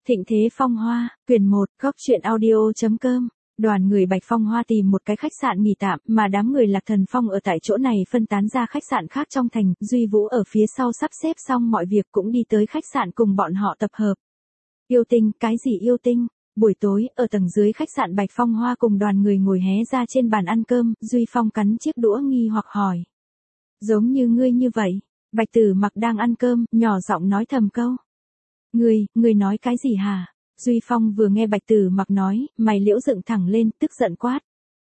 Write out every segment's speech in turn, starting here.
Thịnh Thế Phong Hoa, quyển 1, góc truyện audio.com. Đoàn người Bạch Phong Hoa tìm một cái khách sạn nghỉ tạm, mà đám người Lạc Thần Phong ở tại chỗ này phân tán ra khách sạn khác trong thành, Duy Vũ ở phía sau sắp xếp xong mọi việc cũng đi tới khách sạn cùng bọn họ tập hợp. Yêu tinh, cái gì yêu tinh? Buổi tối, ở tầng dưới khách sạn Bạch Phong Hoa cùng đoàn người ngồi hé ra trên bàn ăn cơm, Duy Phong cắn chiếc đũa nghi hoặc hỏi. Giống như ngươi như vậy, Bạch Tử Mặc đang ăn cơm, nhỏ giọng nói thầm câu. Ngươi nói cái gì hả? Duy Phong vừa nghe Bạch Tử Mặc nói, mày liễu dựng thẳng lên, tức giận quát.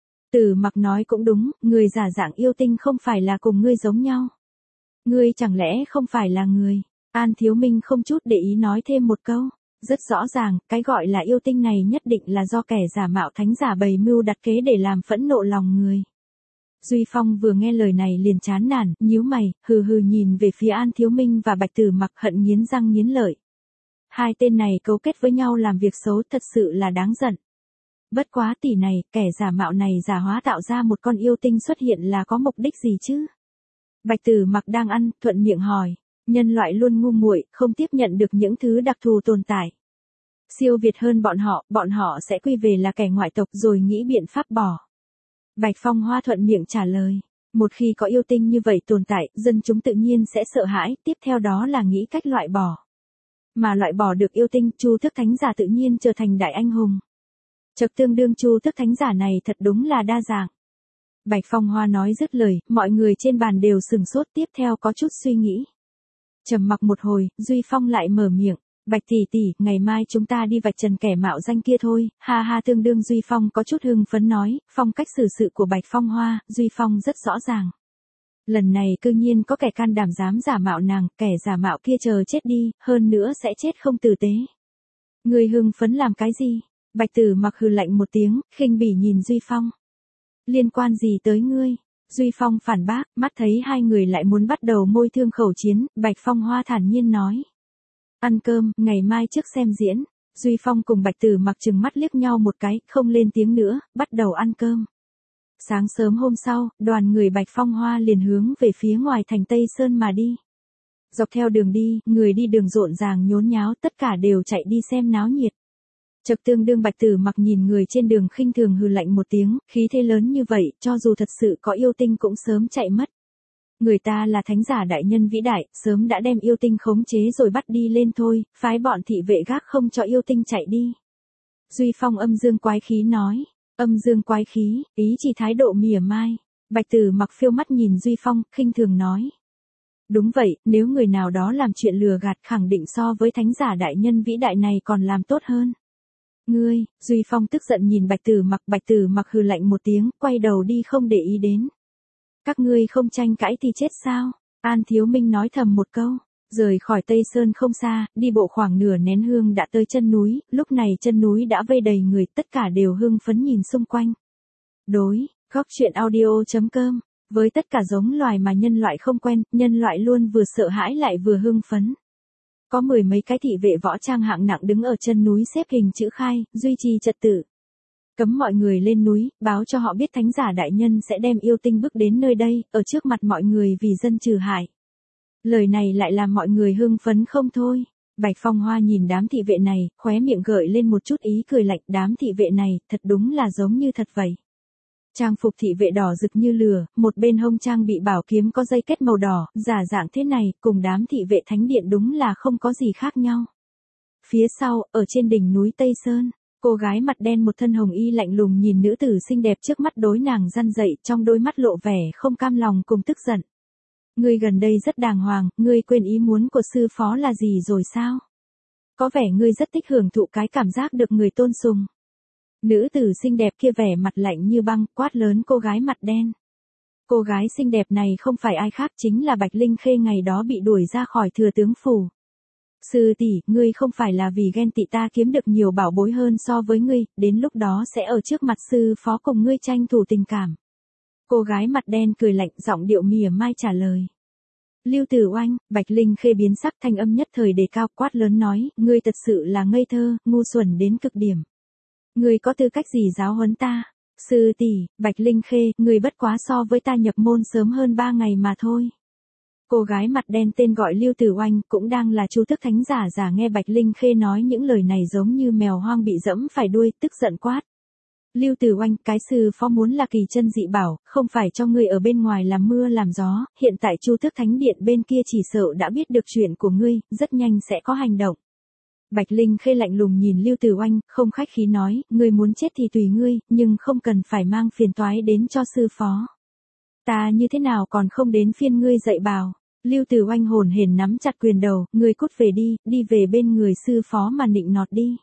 Tử Mặc nói cũng đúng, người giả dạng yêu tinh không phải là cùng ngươi giống nhau. Ngươi chẳng lẽ không phải là người? An Thiếu Minh không chút để ý nói thêm một câu. Rất rõ ràng, cái gọi là yêu tinh này nhất định là do kẻ giả mạo thánh giả bày mưu đặt kế để làm phẫn nộ lòng người. Duy Phong vừa nghe lời này liền chán nản, nhíu mày, hừ hừ nhìn về phía An Thiếu Minh và Bạch Tử Mặc hận nghiến răng nghiến lợi. Hai tên này cấu kết với nhau làm việc xấu thật sự là đáng giận. Bất quá tỷ này, kẻ giả mạo này giả hóa tạo ra một con yêu tinh xuất hiện là có mục đích gì chứ? Bạch Tử Mặc đang ăn, thuận miệng hỏi. Nhân loại luôn ngu muội, không tiếp nhận được những thứ đặc thù tồn tại. Siêu việt hơn bọn họ sẽ quy về là kẻ ngoại tộc rồi nghĩ biện pháp bỏ. Bạch Phong Hoa thuận miệng trả lời. Một khi có yêu tinh như vậy tồn tại, dân chúng tự nhiên sẽ sợ hãi, tiếp theo đó là nghĩ cách loại bỏ. Mà loại bỏ được yêu tinh, Chu Thức Thánh Giả tự nhiên trở thành đại anh hùng. Chật tương đương Chu Thức Thánh Giả này thật đúng là đa dạng. Bạch Phong Hoa nói dứt lời, mọi người trên bàn đều sừng sốt tiếp theo có chút suy nghĩ. Trầm mặc một hồi, Duy Phong lại mở miệng. Bạch tỷ tỷ, ngày mai chúng ta đi vạch trần kẻ mạo danh kia thôi, ha ha tương đương Duy Phong có chút hưng phấn nói, phong cách xử sự của Bạch Phong Hoa, Duy Phong rất rõ ràng. Lần này cư nhiên có kẻ can đảm dám giả mạo nàng, kẻ giả mạo kia chờ chết đi, hơn nữa sẽ chết không tử tế. Người hưng phấn làm cái gì? Bạch Tử Mặc hừ lạnh một tiếng, khinh bỉ nhìn Duy Phong. Liên quan gì tới ngươi? Duy Phong phản bác, mắt thấy hai người lại muốn bắt đầu môi thương khẩu chiến, Bạch Phong Hoa thản nhiên nói. Ăn cơm, ngày mai trước xem diễn. Duy Phong cùng Bạch Tử Mặc trừng mắt liếc nhau một cái, không lên tiếng nữa, bắt đầu ăn cơm. Sáng sớm hôm sau, đoàn người Bạch Phong Hoa liền hướng về phía ngoài thành Tây Sơn mà đi. Dọc theo đường đi, người đi đường rộn ràng nhốn nháo tất cả đều chạy đi xem náo nhiệt. Chợt tương đương Bạch Tử Mặc nhìn người trên đường khinh thường hừ lạnh một tiếng, khí thế lớn như vậy, cho dù thật sự có yêu tinh cũng sớm chạy mất. Người ta là thánh giả đại nhân vĩ đại, sớm đã đem yêu tinh khống chế rồi bắt đi lên thôi, phái bọn thị vệ gác không cho yêu tinh chạy đi. Duy Phong âm dương quái khí nói, âm dương quái khí, ý chỉ thái độ mỉa mai. Bạch Tử Mặc phiêu mắt nhìn Duy Phong, khinh thường nói. Đúng vậy, nếu người nào đó làm chuyện lừa gạt khẳng định so với thánh giả đại nhân vĩ đại này còn làm tốt hơn. Ngươi, Duy Phong tức giận nhìn Bạch Tử Mặc hừ lạnh một tiếng, quay đầu đi không để ý đến. Các ngươi không tranh cãi thì chết sao? An Thiếu Minh nói thầm một câu. Rời khỏi Tây Sơn không xa, đi bộ khoảng nửa nén hương đã tới chân núi, lúc này chân núi đã vây đầy người, tất cả đều hưng phấn nhìn xung quanh. Đối, góc truyện audio.com. Với tất cả giống loài mà nhân loại không quen, nhân loại luôn vừa sợ hãi lại vừa hưng phấn. Có mười mấy cái thị vệ võ trang hạng nặng đứng ở chân núi xếp hình chữ khai, duy trì trật tự. Cấm mọi người lên núi, báo cho họ biết thánh giả đại nhân sẽ đem yêu tinh bước đến nơi đây, ở trước mặt mọi người vì dân trừ hại. Lời này lại làm mọi người hưng phấn không thôi. Bạch Phong Hoa nhìn đám thị vệ này, khóe miệng gợi lên một chút ý cười lạnh, đám thị vệ này, thật đúng là giống như thật vậy. Trang phục thị vệ đỏ rực như lửa, một bên hông trang bị bảo kiếm có dây kết màu đỏ, giả dạng thế này, cùng đám thị vệ thánh điện đúng là không có gì khác nhau. Phía sau, ở trên đỉnh núi Tây Sơn, cô gái mặt đen một thân hồng y lạnh lùng nhìn nữ tử xinh đẹp trước mắt đối nàng răn dậy, trong đôi mắt lộ vẻ không cam lòng cùng tức giận. Ngươi gần đây rất đàng hoàng, ngươi quên ý muốn của sư phó là gì rồi sao? Có vẻ ngươi rất thích hưởng thụ cái cảm giác được người tôn sùng. Nữ tử xinh đẹp kia vẻ mặt lạnh như băng, quát lớn cô gái mặt đen. Cô gái xinh đẹp này không phải ai khác chính là Bạch Linh Khê ngày đó bị đuổi ra khỏi thừa tướng phủ. Sư tỷ, ngươi không phải là vì ghen tị ta kiếm được nhiều bảo bối hơn so với ngươi, đến lúc đó sẽ ở trước mặt sư phó cùng ngươi tranh thủ tình cảm. Cô gái mặt đen cười lạnh giọng điệu mỉa mai trả lời. Lưu Tử Oanh, Bạch Linh Khê biến sắc thanh âm nhất thời đề cao quát lớn nói, ngươi thật sự là ngây thơ, ngu xuẩn đến cực điểm. Ngươi có tư cách gì giáo huấn ta? Sư tỷ, Bạch Linh Khê, ngươi bất quá so với ta nhập môn sớm hơn 3 ngày mà thôi. Cô gái mặt đen tên gọi Lưu Tử Oanh cũng đang là Chu Tước Thánh giả giả nghe Bạch Linh Khê nói những lời này giống như mèo hoang bị dẫm phải đuôi, tức giận quát. Lưu Tử Oanh, cái sư phó muốn là kỳ chân dị bảo, không phải cho ngươi ở bên ngoài làm mưa làm gió, hiện tại Chu Tước Thánh Điện bên kia chỉ sợ đã biết được chuyện của ngươi, rất nhanh sẽ có hành động. Bạch Linh Khê lạnh lùng nhìn Lưu Tử Oanh, không khách khí nói, ngươi muốn chết thì tùy ngươi, nhưng không cần phải mang phiền toái đến cho sư phó. Ta như thế nào còn không đến phiên ngươi dạy bảo. Lưu Tử Oanh hồn hển nắm chặt quyền đầu, ngươi cút về đi về bên người sư phó mà nịnh nọt đi.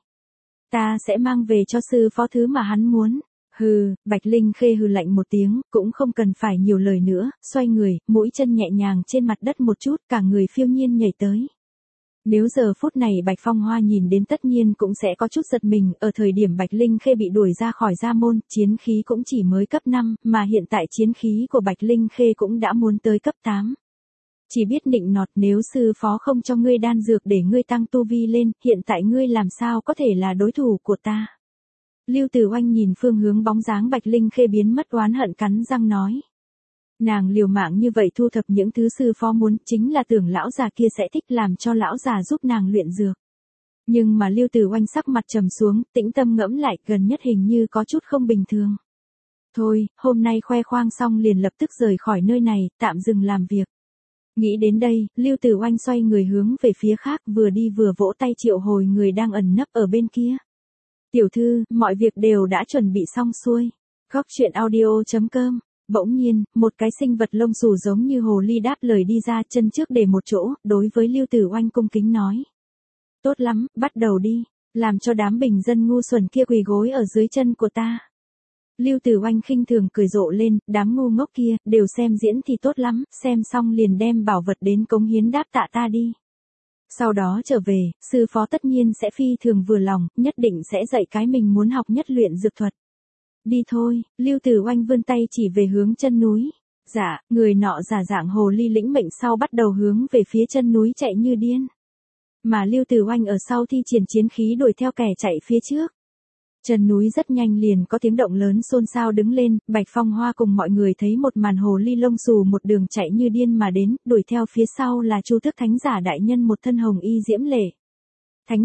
Ta sẽ mang về cho sư phó thứ mà hắn muốn. Hừ, Bạch Linh Khê hừ lạnh một tiếng, cũng không cần phải nhiều lời nữa, xoay người, mũi chân nhẹ nhàng trên mặt đất một chút, cả người phiêu nhiên nhảy tới. Nếu giờ phút này Bạch Phong Hoa nhìn đến tất nhiên cũng sẽ có chút giật mình, ở thời điểm Bạch Linh Khê bị đuổi ra khỏi gia môn, chiến khí cũng chỉ mới cấp 5, mà hiện tại chiến khí của Bạch Linh Khê cũng đã muốn tới cấp 8. Chỉ biết nịnh nọt, nếu sư phó không cho ngươi đan dược để ngươi tăng tu vi lên, hiện tại ngươi làm sao có thể là đối thủ của ta. Lưu Tử Oanh nhìn phương hướng bóng dáng Bạch Linh Khê biến mất oán hận cắn răng nói. Nàng liều mạng như vậy thu thập những thứ sư phó muốn, chính là tưởng lão già kia sẽ thích làm cho lão già giúp nàng luyện dược. Nhưng mà Lưu Tử Oanh sắc mặt trầm xuống, tĩnh tâm ngẫm lại, gần nhất hình như có chút không bình thường. Thôi, hôm nay khoe khoang xong liền lập tức rời khỏi nơi này, tạm dừng làm việc. Nghĩ đến đây, Lưu Tử Oanh xoay người hướng về phía khác, vừa đi vừa vỗ tay triệu hồi người đang ẩn nấp ở bên kia. Tiểu thư, mọi việc đều đã chuẩn bị xong xuôi. Góc truyện audio.com. Bỗng nhiên, một cái sinh vật lông xù giống như hồ ly đáp lời đi ra, chân trước để một chỗ, đối với Lưu Tử Oanh cung kính nói. Tốt lắm, bắt đầu đi, làm cho đám bình dân ngu xuẩn kia quỳ gối ở dưới chân của ta. Lưu Tử Oanh khinh thường cười rộ lên, đám ngu ngốc kia, đều xem diễn thì tốt lắm, xem xong liền đem bảo vật đến cống hiến đáp tạ ta đi. Sau đó trở về, sư phó tất nhiên sẽ phi thường vừa lòng, nhất định sẽ dạy cái mình muốn học nhất luyện dược thuật. Đi thôi, Lưu Tử Oanh vươn tay chỉ về hướng chân núi. Dạ, người nọ giả dạng hồ ly lĩnh mệnh sau bắt đầu hướng về phía chân núi chạy như điên. Mà Lưu Tử Oanh ở sau thi triển chiến khí đuổi theo kẻ chạy phía trước. Chân núi rất nhanh liền có tiếng động lớn xôn xao đứng lên, Bạch Phong Hoa cùng mọi người thấy một màn hồ ly lông xù một đường chạy như điên mà đến, đuổi theo phía sau là Chu Tước Thánh giả đại nhân một thân hồng y diễm lệ. Thánh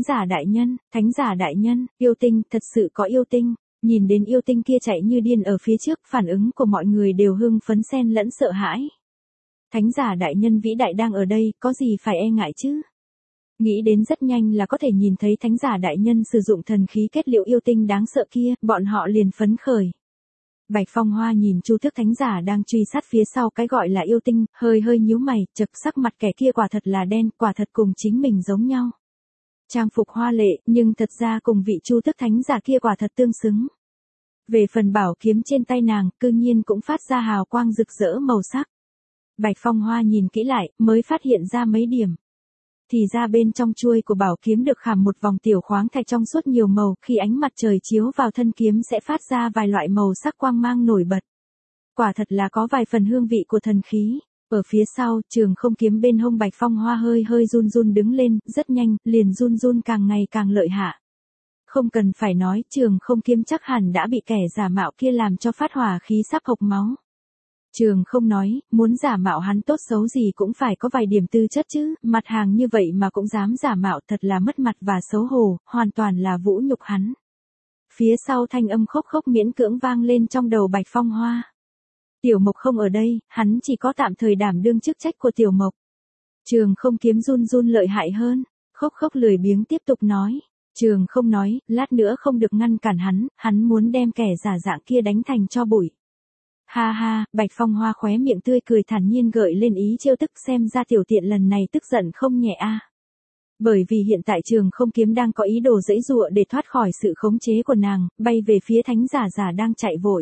giả đại nhân, yêu tinh, thật sự có yêu tinh. Nhìn đến yêu tinh kia chạy như điên ở phía trước, phản ứng của mọi người đều hưng phấn xen lẫn sợ hãi. Thánh giả đại nhân vĩ đại đang ở đây, có gì phải e ngại chứ? Nghĩ đến rất nhanh là có thể nhìn thấy thánh giả đại nhân sử dụng thần khí kết liễu yêu tinh đáng sợ kia, bọn họ liền phấn khởi. Bạch Phong Hoa nhìn Chu Tước Thánh giả đang truy sát phía sau cái gọi là yêu tinh, hơi nhíu mày, chật sắc mặt kẻ kia quả thật là đen, quả thật cùng chính mình giống nhau. Trang phục hoa lệ, nhưng thật ra cùng vị Chu Tước Thánh giả kia quả thật tương xứng. Về phần bảo kiếm trên tay nàng, cư nhiên cũng phát ra hào quang rực rỡ màu sắc. Bạch Phong Hoa nhìn kỹ lại, mới phát hiện ra mấy điểm. Thì ra bên trong chuôi của bảo kiếm được khảm một vòng tiểu khoáng thạch trong suốt nhiều màu, khi ánh mặt trời chiếu vào thân kiếm sẽ phát ra vài loại màu sắc quang mang nổi bật. Quả thật là có vài phần hương vị của thần khí. Ở phía sau, trường không kiếm bên hông Bạch Phong Hoa hơi run run đứng lên, rất nhanh, liền run càng ngày càng lợi hại. Không cần phải nói, trường không kiếm chắc hẳn đã bị kẻ giả mạo kia làm cho phát hỏa khí sắp hộc máu. Trường không nói, muốn giả mạo hắn tốt xấu gì cũng phải có vài điểm tư chất chứ, mặt hàng như vậy mà cũng dám giả mạo, thật là mất mặt và xấu hổ, hoàn toàn là vũ nhục hắn. Phía sau thanh âm khóc miễn cưỡng vang lên trong đầu Bạch Phong Hoa. Tiểu Mộc không ở đây, hắn chỉ có tạm thời đảm đương chức trách của Tiểu Mộc. Trường không kiếm run lợi hại hơn, khóc lười biếng tiếp tục nói. Trường không nói, lát nữa không được ngăn cản hắn muốn đem kẻ giả dạng kia đánh thành tro bụi. Ha ha, Bạch Phong Hoa khóe miệng tươi cười thản nhiên gợi lên ý trêu tức, xem ra tiểu tiện lần này tức giận không nhẹ a. Bởi vì hiện tại trường không kiếm đang có ý đồ giãy giụa để thoát khỏi sự khống chế của nàng, bay về phía thánh giả đang chạy vội.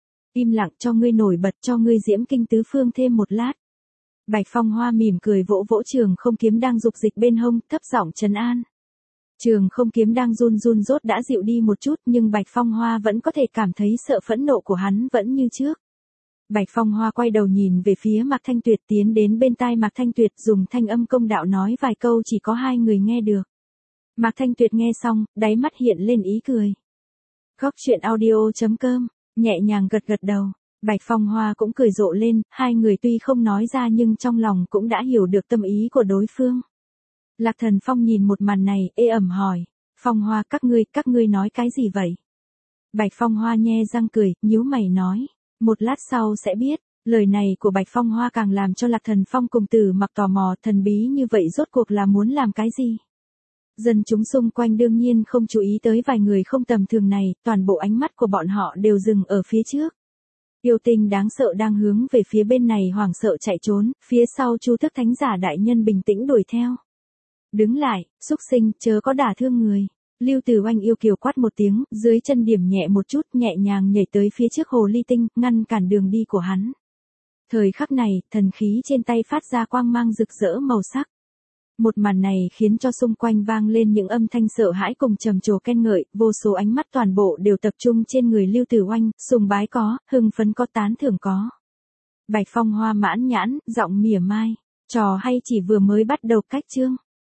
Im lặng, cho ngươi nổi bật, cho ngươi diễm kinh tứ phương thêm một lát. Bạch Phong Hoa mỉm cười vỗ trường không kiếm đang dục dịch bên hông, thấp giọng trấn an. Trường không kiếm đang run rốt đã dịu đi một chút, nhưng Bạch Phong Hoa vẫn có thể cảm thấy sợ phẫn nộ của hắn vẫn như trước. Bạch Phong Hoa quay đầu nhìn về phía Mạc Thanh Tuyệt, tiến đến bên tai Mạc Thanh Tuyệt, dùng thanh âm công đạo nói vài câu chỉ có hai người nghe được. Mạc Thanh Tuyệt nghe xong, đáy mắt hiện lên ý cười. Góc truyện audio.com, nhẹ nhàng gật đầu. Bạch Phong Hoa cũng cười rộ lên, hai người tuy không nói ra nhưng trong lòng cũng đã hiểu được tâm ý của đối phương. Lạc Thần Phong nhìn một màn này, ê ẩm hỏi, Phong Hoa các ngươi nói cái gì vậy? Bạch Phong Hoa nhe răng cười, nhíu mày nói, một lát sau sẽ biết. Lời này của Bạch Phong Hoa càng làm cho Lạc Thần Phong cùng Tử Mặc tò mò, thần bí như vậy rốt cuộc là muốn làm cái gì? Dân chúng xung quanh đương nhiên không chú ý tới vài người không tầm thường này, toàn bộ ánh mắt của bọn họ đều dừng ở phía trước. Yêu tinh đáng sợ đang hướng về phía bên này hoảng sợ chạy trốn, phía sau Chu Thức Thánh Giả đại nhân bình tĩnh đuổi theo. Đứng lại, xúc sinh, chớ có đả thương người. Lưu Tử Oanh yêu kiều quát một tiếng, dưới chân điểm nhẹ một chút, nhẹ nhàng nhảy tới phía trước hồ ly tinh, ngăn cản đường đi của hắn. Thời khắc này, thần khí trên tay phát ra quang mang rực rỡ màu sắc. Một màn này khiến cho xung quanh vang lên những âm thanh sợ hãi cùng trầm trồ khen ngợi, vô số ánh mắt toàn bộ đều tập trung trên người Lưu Tử Oanh, sùng bái có, hưng phấn có, tán thưởng có. Bạch Phong Hoa mãn nhãn, giọng mỉa mai, trò hay chỉ vừa mới bắt đầu cách chương.